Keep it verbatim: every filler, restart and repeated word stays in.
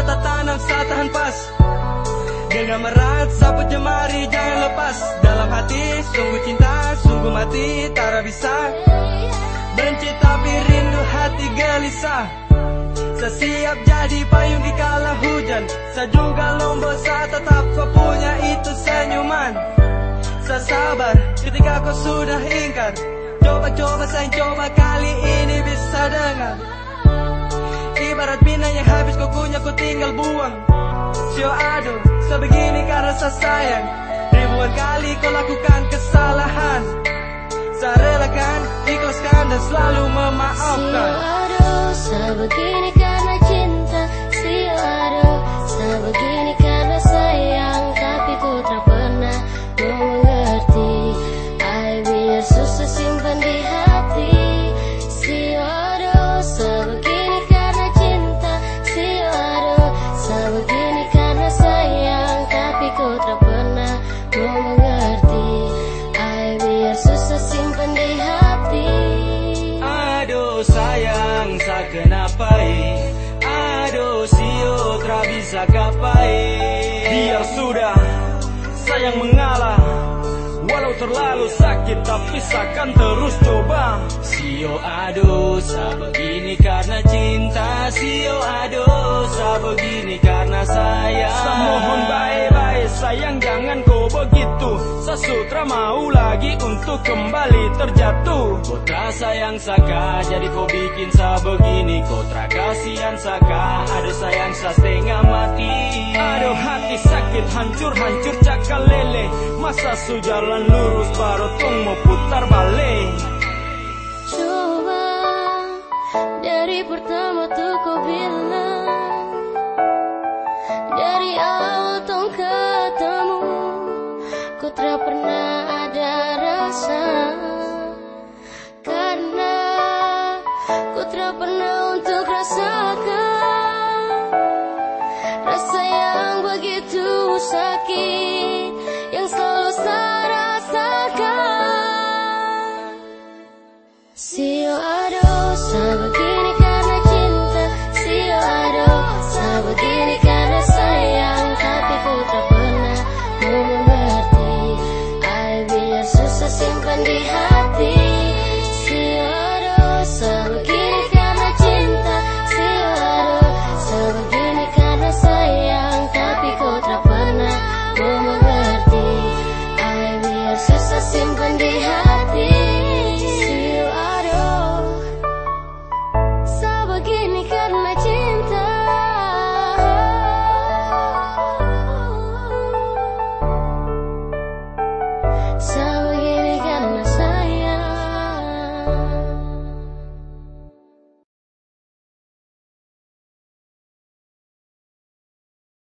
tak tanam, saya tahan pas. Genggam erat, sapu jemari, jangan lepas. Dalam hati, sungguh cinta, sungguh mati, tak bisa. Benci tapi rindu, hati gelisah. Saya siap jadi payung di kala hujan. Saya juga lombok, saya tetap kau punya itu senyuman. Saya sabar ketika kau sudah ingkar. Coba-coba sayang, coba kali ini bisa dengar. Ibarat bina yang habis kau kunyah, kau tinggal buang. Sio aduh, sebegini karena saya sayang. Ribuan kali kau lakukan kesalahan. Saya relakan, ikhlaskan dan selalu memaafkan. Sio aduh, sebegini karena cinta. Sio aduh, sebegini karena sayang. Tapi ku tak pernah mengerti. Ai biar susah simpan di hati. Sio aduh, sebegini karena cinta. Sio aduh, sebegini karena sayang. Tapi ku tak pernah mengerti. Ai biar susah simpan di hati. Aduh sayang, saya kenapa? Aduh sio, tak bisa kapai. Biar sudah, sayang mengalah. Walau terlalu sakit tapi saya akan terus coba. Sio aduh, saya begini karena cinta. Sio aduh, saya begini karena sayang. Saya mohon baik-baik sayang, jangan kau begitu. Saya sutra mau lagi untuk kembali terjatuh. Kau tak sayang saka, jadi kau bikin saya begini. Kau tak kasihan saka, aduh sayang saya setengah mati. Aduh hati sakit, hancur-hancur cakal lele. Masa su jalan lurus baru tong mau putar balik. Coba dari pertama tuh kau bilang, dari awal tong ketemu, kau tak pernah ada rasa. Karena kau tak pernah untuk rasakan rasa yang begitu sakit.